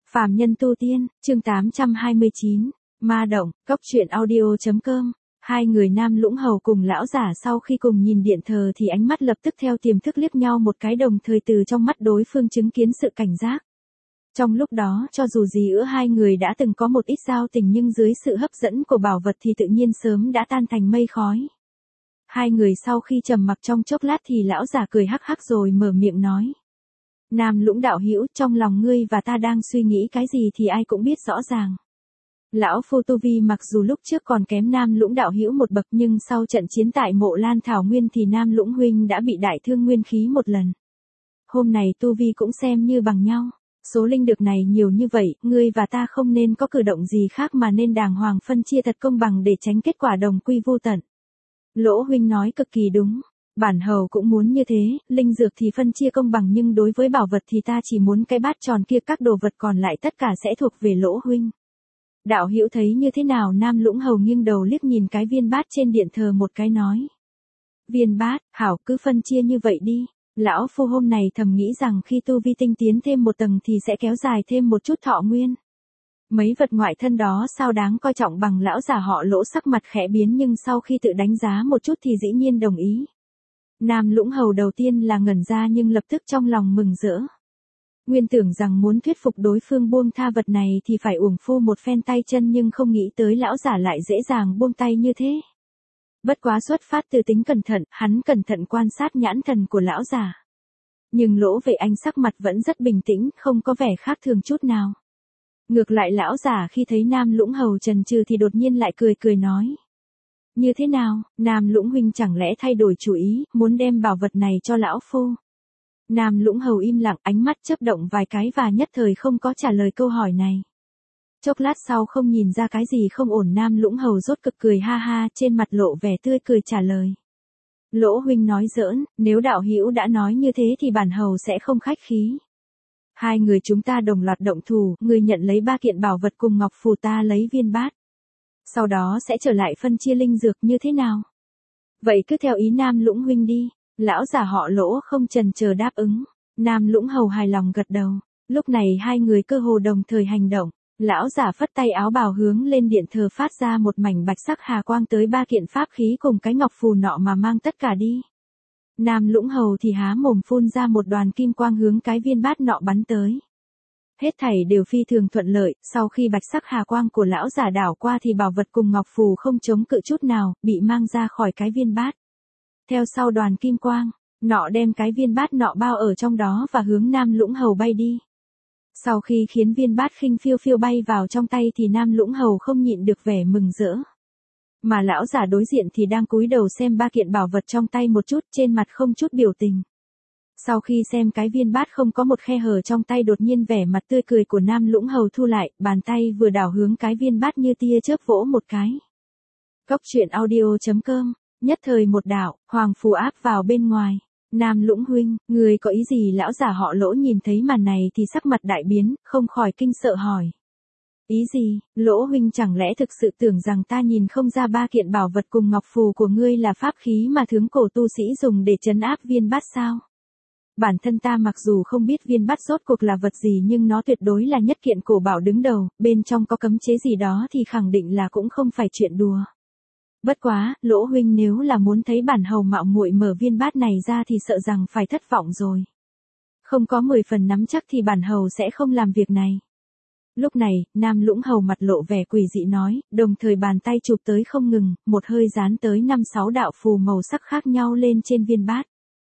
Phàm nhân tu tiên, chương 829, ma động, cốc truyện audio.com. Hai người Nam Lũng Hầu cùng lão giả sau khi cùng nhìn điện thờ thì ánh mắt lập tức theo tiềm thức liếc nhau một cái, đồng thời từ trong mắt đối phương chứng kiến sự cảnh giác. Trong lúc đó, cho dù gì giữa hai người đã từng có một ít giao tình nhưng dưới sự hấp dẫn của bảo vật thì tự nhiên sớm đã tan thành mây khói. Hai người sau khi trầm mặc trong chốc lát thì lão giả cười hắc hắc rồi mở miệng nói. Nam Lũng đạo hữu, trong lòng ngươi và ta đang suy nghĩ cái gì thì ai cũng biết rõ ràng. Lão phu tu vi mặc dù lúc trước còn kém Nam Lũng đạo hữu một bậc nhưng sau trận chiến tại Mộ Lan Thảo Nguyên thì Nam Lũng huynh đã bị đại thương nguyên khí một lần. Hôm này tu vi cũng xem như bằng nhau. Số linh được này nhiều như vậy, ngươi và ta không nên có cử động gì khác mà nên đàng hoàng phân chia thật công bằng để tránh kết quả đồng quy vô tận. Lỗ huynh nói cực kỳ đúng. Bản hầu cũng muốn như thế, linh dược thì phân chia công bằng nhưng đối với bảo vật thì ta chỉ muốn cái bát tròn kia, các đồ vật còn lại tất cả sẽ thuộc về Lỗ huynh. Đạo hữu thấy như thế nào? Nam Lũng Hầu nghiêng đầu liếc nhìn cái viên bát trên điện thờ một cái nói. Viên bát, hảo, cứ phân chia như vậy đi. Lão phu hôm này thầm nghĩ rằng khi tu vi tinh tiến thêm một tầng thì sẽ kéo dài thêm một chút thọ nguyên. Mấy vật ngoại thân đó sao đáng coi trọng bằng? Lão giả họ Lỗ sắc mặt khẽ biến nhưng sau khi tự đánh giá một chút thì dĩ nhiên đồng ý. Nam Lũng Hầu đầu tiên là ngẩn ra nhưng lập tức trong lòng mừng rỡ. Nguyên tưởng rằng muốn thuyết phục đối phương buông tha vật này thì phải uổng phu một phen tay chân nhưng không nghĩ tới lão giả lại dễ dàng buông tay như thế. Bất quá xuất phát từ tính cẩn thận, hắn cẩn thận quan sát nhãn thần của lão giả. Nhưng Lỗ Vệ Anh sắc mặt vẫn rất bình tĩnh, không có vẻ khác thường chút nào. Ngược lại lão giả khi thấy Nam Lũng Hầu chần chừ thì đột nhiên lại cười nói. Như thế nào, Nam Lũng huynh chẳng lẽ thay đổi chủ ý, muốn đem bảo vật này cho lão phu? Nam Lũng Hầu im lặng, ánh mắt chớp động vài cái và nhất thời không có trả lời câu hỏi này. Chốc lát sau không nhìn ra cái gì không ổn, Nam Lũng Hầu rốt cực cười ha ha, trên mặt lộ vẻ tươi cười trả lời. Lỗ huynh nói giỡn, nếu đạo hữu đã nói như thế thì bản hầu sẽ không khách khí. Hai người chúng ta đồng loạt động thủ, ngươi nhận lấy 3 kiện bảo vật cùng ngọc phù, ta lấy viên bát. Sau đó sẽ trở lại phân chia linh dược, như thế nào? Vậy cứ theo ý Nam Lũng huynh đi. Lão giả họ Lỗ không chần chờ đáp ứng. Nam Lũng Hầu hài lòng gật đầu. Lúc này hai người cơ hồ đồng thời hành động. Lão giả phất tay áo bào hướng lên điện thờ phát ra một mảnh bạch sắc hà quang tới 3 kiện pháp khí cùng cái ngọc phù nọ mà mang tất cả đi. Nam Lũng Hầu thì há mồm phun ra một đoàn kim quang hướng cái viên bát nọ bắn tới. Hết thảy đều phi thường thuận lợi, sau khi bạch sắc hà quang của lão giả đảo qua thì bảo vật cùng ngọc phù không chống cự chút nào, bị mang ra khỏi cái viên bát. Theo sau đoàn kim quang, nọ đem cái viên bát nọ bao ở trong đó và hướng Nam Lũng Hầu bay đi. Sau khi khiến viên bát khinh phiêu phiêu bay vào trong tay thì Nam Lũng Hầu không nhịn được vẻ mừng rỡ. Mà lão giả đối diện thì đang cúi đầu xem 3 kiện bảo vật trong tay một chút, trên mặt không chút biểu tình. Sau khi xem cái viên bát không có một khe hở trong tay, đột nhiên vẻ mặt tươi cười của Nam Lũng Hầu thu lại, bàn tay vừa đảo hướng cái viên bát như tia chớp vỗ một cái. Cốc truyện audio.com. Nhất thời một đạo, hoàng phù áp vào bên ngoài. Nam Lũng huynh, người có ý gì? Lão giả họ Lỗ nhìn thấy màn này thì sắc mặt đại biến, không khỏi kinh sợ hỏi. Ý gì? Lỗ huynh chẳng lẽ thực sự tưởng rằng ta nhìn không ra 3 kiện bảo vật cùng ngọc phù của ngươi là pháp khí mà thướng cổ tu sĩ dùng để trấn áp viên bát sao? Bản thân ta mặc dù không biết viên bát rốt cuộc là vật gì nhưng nó tuyệt đối là nhất kiện cổ bảo đứng đầu, bên trong có cấm chế gì đó thì khẳng định là cũng không phải chuyện đùa. Bất quá, Lỗ huynh nếu là muốn thấy bản hầu mạo muội mở viên bát này ra thì sợ rằng phải thất vọng rồi. Không có 10 phần nắm chắc thì bản hầu sẽ không làm việc này. Lúc này, Nam Lũng Hầu mặt lộ vẻ quỷ dị nói, đồng thời bàn tay chụp tới không ngừng, một hơi dán tới 5-6 đạo phù màu sắc khác nhau lên trên viên bát.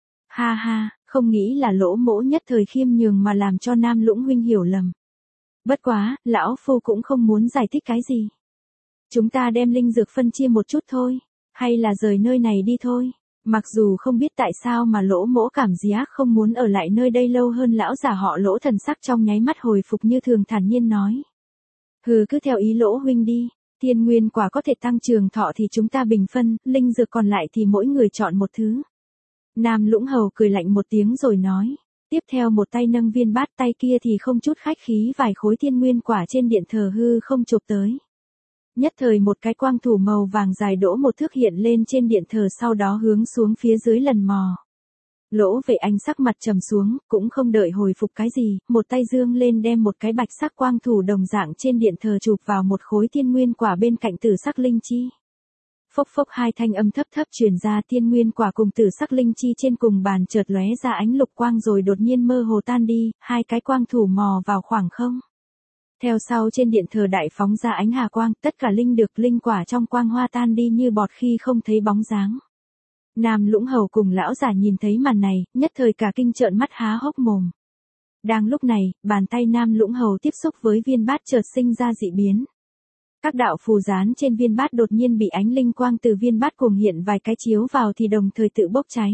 Ha ha, không nghĩ là Lỗ mỗ nhất thời khiêm nhường mà làm cho Nam Lũng huynh hiểu lầm. Bất quá, lão phu cũng không muốn giải thích cái gì. Chúng ta đem linh dược phân chia một chút thôi, hay là rời nơi này đi thôi. Mặc dù không biết tại sao mà Lỗ mỗ cảm giác không muốn ở lại nơi đây lâu hơn, lão giả họ Lỗ thần sắc trong nháy mắt hồi phục như thường, thản nhiên nói. Hừ, cứ theo ý Lỗ huynh đi, thiên nguyên quả có thể tăng trường thọ thì chúng ta bình phân, linh dược còn lại thì mỗi người chọn một thứ. Nam Lũng Hầu cười lạnh một tiếng rồi nói. Tiếp theo một tay nâng viên bát, tay kia thì không chút khách khí vài khối thiên nguyên quả trên điện thờ hư không chụp tới. Nhất thời một cái quang thủ màu vàng dài đỗ một thước hiện lên trên điện thờ, sau đó hướng xuống phía dưới lần mò. Lỗ Vệ Anh sắc mặt trầm xuống, cũng không đợi hồi phục cái gì, một tay dương lên đem một cái bạch sắc quang thủ đồng dạng trên điện thờ chụp vào một khối thiên nguyên quả bên cạnh tử sắc linh chi. Phốc phốc hai thanh âm thấp thấp truyền ra, thiên nguyên quả cùng tử sắc linh chi trên cùng bàn chợt lóe ra ánh lục quang rồi đột nhiên mơ hồ tan đi, hai cái quang thủ mò vào khoảng không. Theo sau trên điện thờ đại phóng ra ánh hà quang, tất cả linh được linh quả trong quang hoa tan đi như bọt khi không thấy bóng dáng. Nam Lũng Hầu cùng lão giả nhìn thấy màn này, nhất thời cả kinh trợn mắt há hốc mồm. Đang lúc này, bàn tay Nam Lũng Hầu tiếp xúc với viên bát chợt sinh ra dị biến. Các đạo phù dán trên viên bát đột nhiên bị ánh linh quang từ viên bát cuồng hiện vài cái chiếu vào thì đồng thời tự bốc cháy.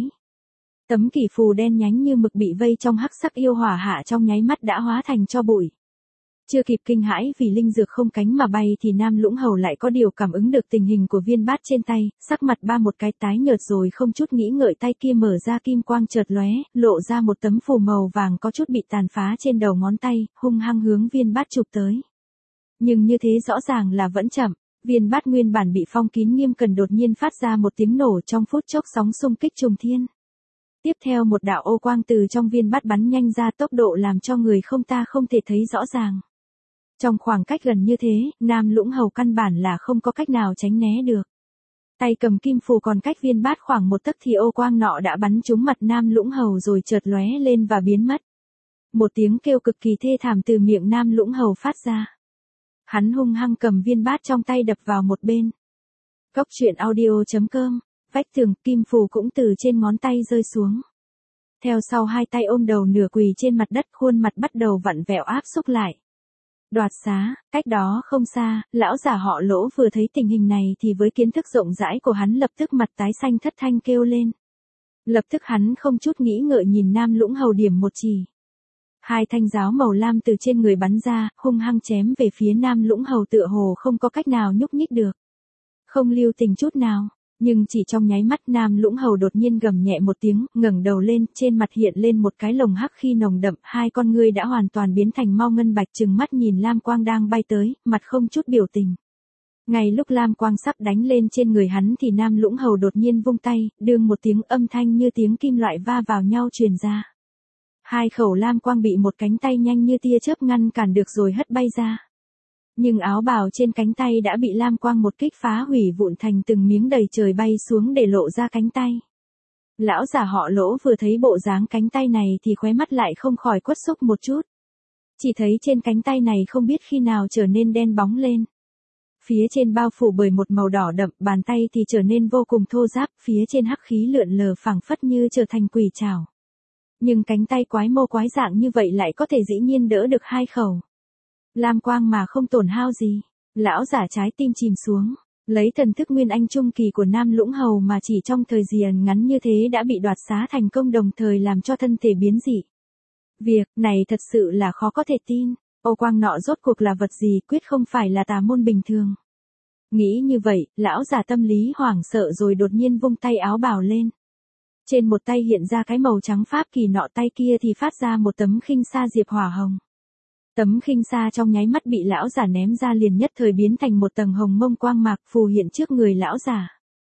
Tấm kỷ phù đen nhánh như mực bị vây trong hắc sắc yêu hỏa hạ trong nháy mắt đã hóa thành tro bụi. Chưa kịp kinh hãi vì linh dược không cánh mà bay thì Nam Lũng Hầu lại có điều cảm ứng được tình hình của viên bát trên tay, sắc mặt ba một cái tái nhợt rồi không chút nghĩ ngợi tay kia mở ra kim quang chợt lóe, lộ ra một tấm phù màu vàng có chút bị tàn phá trên đầu ngón tay, hung hăng hướng viên bát chụp tới. Nhưng như thế rõ ràng là vẫn chậm, viên bát nguyên bản bị phong kín nghiêm cẩn đột nhiên phát ra một tiếng nổ trong phút chốc sóng xung kích trùng thiên. Tiếp theo một đạo ô quang từ trong viên bát bắn nhanh ra tốc độ làm cho người không thể thấy rõ ràng. Trong khoảng cách gần như thế, Nam Lũng Hầu căn bản là không có cách nào tránh né được. Tay cầm kim phù còn cách viên bát khoảng một tấc thì ô quang nọ đã bắn trúng mặt Nam Lũng Hầu rồi chợt lóe lên và biến mất. Một tiếng kêu cực kỳ thê thảm từ miệng Nam Lũng Hầu phát ra. Hắn hung hăng cầm viên bát trong tay đập vào một bên. Cốc truyện audio.com, vách tường kim phù cũng từ trên ngón tay rơi xuống. Theo sau hai tay ôm đầu nửa quỳ trên mặt đất, khuôn mặt bắt đầu vặn vẹo áp xúc lại. Đoạt xá, cách đó không xa, lão giả họ Lỗ vừa thấy tình hình này thì với kiến thức rộng rãi của hắn lập tức mặt tái xanh thất thanh kêu lên. Lập tức hắn không chút nghĩ ngợi nhìn Nam Lũng Hầu điểm một chỉ. Hai thanh giáo màu lam từ trên người bắn ra, hung hăng chém về phía Nam Lũng Hầu tựa hồ không có cách nào nhúc nhích được. Không lưu tình chút nào. Nhưng chỉ trong nháy mắt Nam Lũng Hầu đột nhiên gầm nhẹ một tiếng, ngẩng đầu lên, trên mặt hiện lên một cái lồng hắc khi nồng đậm, hai con ngươi đã hoàn toàn biến thành mau ngân bạch trừng mắt nhìn lam quang đang bay tới, mặt không chút biểu tình. Ngay lúc lam quang sắp đánh lên trên người hắn thì Nam Lũng Hầu đột nhiên vung tay, đương một tiếng âm thanh như tiếng kim loại va vào nhau truyền ra. Hai khẩu lam quang bị một cánh tay nhanh như tia chớp ngăn cản được rồi hất bay ra. Nhưng áo bào trên cánh tay đã bị lam quang một kích phá hủy vụn thành từng miếng đầy trời bay xuống để lộ ra cánh tay. Lão giả họ Lỗ vừa thấy bộ dáng cánh tay này thì khóe mắt lại không khỏi quất xúc một chút. Chỉ thấy trên cánh tay này không biết khi nào trở nên đen bóng lên. Phía trên bao phủ bởi một màu đỏ đậm, bàn tay thì trở nên vô cùng thô ráp, phía trên hắc khí lượn lờ phảng phất như trở thành quỷ trảo. Nhưng cánh tay quái mô quái dạng như vậy lại có thể dĩ nhiên đỡ được hai khẩu lam quang mà không tổn hao gì. Lão giả trái tim chìm xuống, lấy thần thức nguyên anh trung kỳ của Nam Lũng Hầu mà chỉ trong thời gian ngắn như thế đã bị đoạt xá thành công đồng thời làm cho thân thể biến dị. Việc này thật sự là khó có thể tin, ô quang nọ rốt cuộc là vật gì, quyết không phải là tà môn bình thường. Nghĩ như vậy, lão giả tâm lý hoảng sợ rồi đột nhiên vung tay áo bào lên. Trên một tay hiện ra cái màu trắng pháp kỳ nọ, tay kia thì phát ra một tấm khinh sa diệp hỏa hồng. Tấm khinh sa trong nháy mắt bị lão giả ném ra liền nhất thời biến thành một tầng hồng mông quang mạc phù hiện trước người lão giả.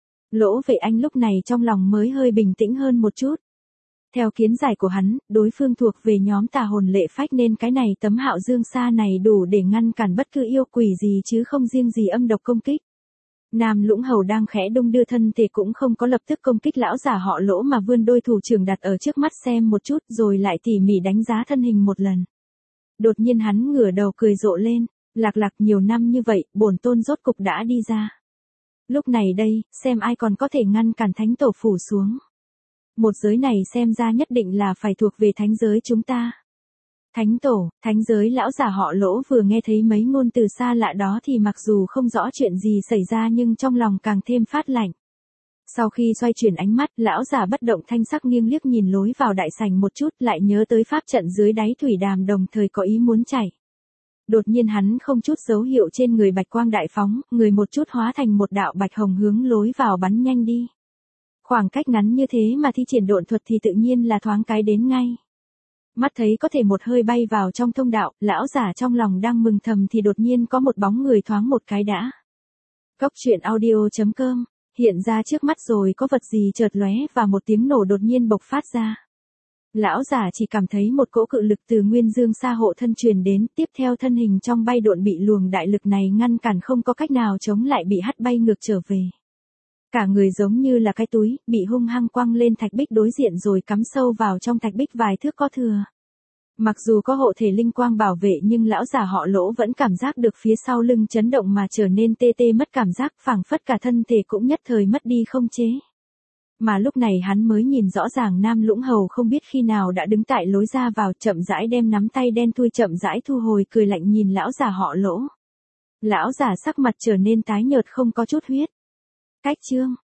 Lỗ Vệ Anh lúc này trong lòng mới hơi bình tĩnh hơn một chút. Theo kiến giải của hắn, đối phương thuộc về nhóm tà hồn lệ phách nên cái này tấm hạo dương sa này đủ để ngăn cản bất cứ yêu quỷ gì chứ không riêng gì âm độc công kích. Nam Lũng Hầu đang khẽ đung đưa thân thể cũng không có lập tức công kích lão giả họ Lỗ mà vươn đôi thủ trưởng đặt ở trước mắt xem một chút rồi lại tỉ mỉ đánh giá thân hình một lần. Đột nhiên hắn ngửa đầu cười rộ lên, lạc nhiều năm như vậy, bổn tôn rốt cục đã đi ra. Lúc này đây, xem ai còn có thể ngăn cản thánh tổ phủ xuống. Một giới này xem ra nhất định là phải thuộc về thánh giới chúng ta. Thánh tổ, thánh giới lão giả họ Lỗ vừa nghe thấy mấy ngôn từ xa lạ đó thì mặc dù không rõ chuyện gì xảy ra nhưng trong lòng càng thêm phát lạnh. Sau khi xoay chuyển ánh mắt, lão giả bất động thanh sắc nghiêng liếc nhìn lối vào đại sảnh một chút, lại nhớ tới pháp trận dưới đáy thủy đàm đồng thời có ý muốn chạy. Đột nhiên hắn không chút dấu hiệu trên người bạch quang đại phóng, người một chút hóa thành một đạo bạch hồng hướng lối vào bắn nhanh đi. Khoảng cách ngắn như thế mà thi triển độn thuật thì tự nhiên là thoáng cái đến ngay. Mắt thấy có thể một hơi bay vào trong thông đạo, lão giả trong lòng đang mừng thầm thì đột nhiên có một bóng người thoáng một cái đã. Cốc truyện audio.com Hiện ra trước mắt rồi có vật gì chợt lóe và một tiếng nổ đột nhiên bộc phát ra. Lão giả chỉ cảm thấy một cỗ cự lực từ nguyên dương xa hộ thân truyền đến, tiếp theo thân hình trong bay độn bị luồng đại lực này ngăn cản không có cách nào chống lại bị hất bay ngược trở về. Cả người giống như là cái túi, bị hung hăng quăng lên thạch bích đối diện rồi cắm sâu vào trong thạch bích vài thước có thừa. Mặc dù có hộ thể linh quang bảo vệ nhưng lão già họ Lỗ vẫn cảm giác được phía sau lưng chấn động mà trở nên tê tê mất cảm giác, phảng phất cả thân thể cũng nhất thời mất đi không chế. Mà lúc này hắn mới nhìn rõ ràng Nam Lũng Hầu không biết khi nào đã đứng tại lối ra vào, chậm rãi đem nắm tay đen thui chậm rãi thu hồi, cười lạnh nhìn lão già họ Lỗ. Lão già sắc mặt trở nên tái nhợt không có chút huyết. Cách chương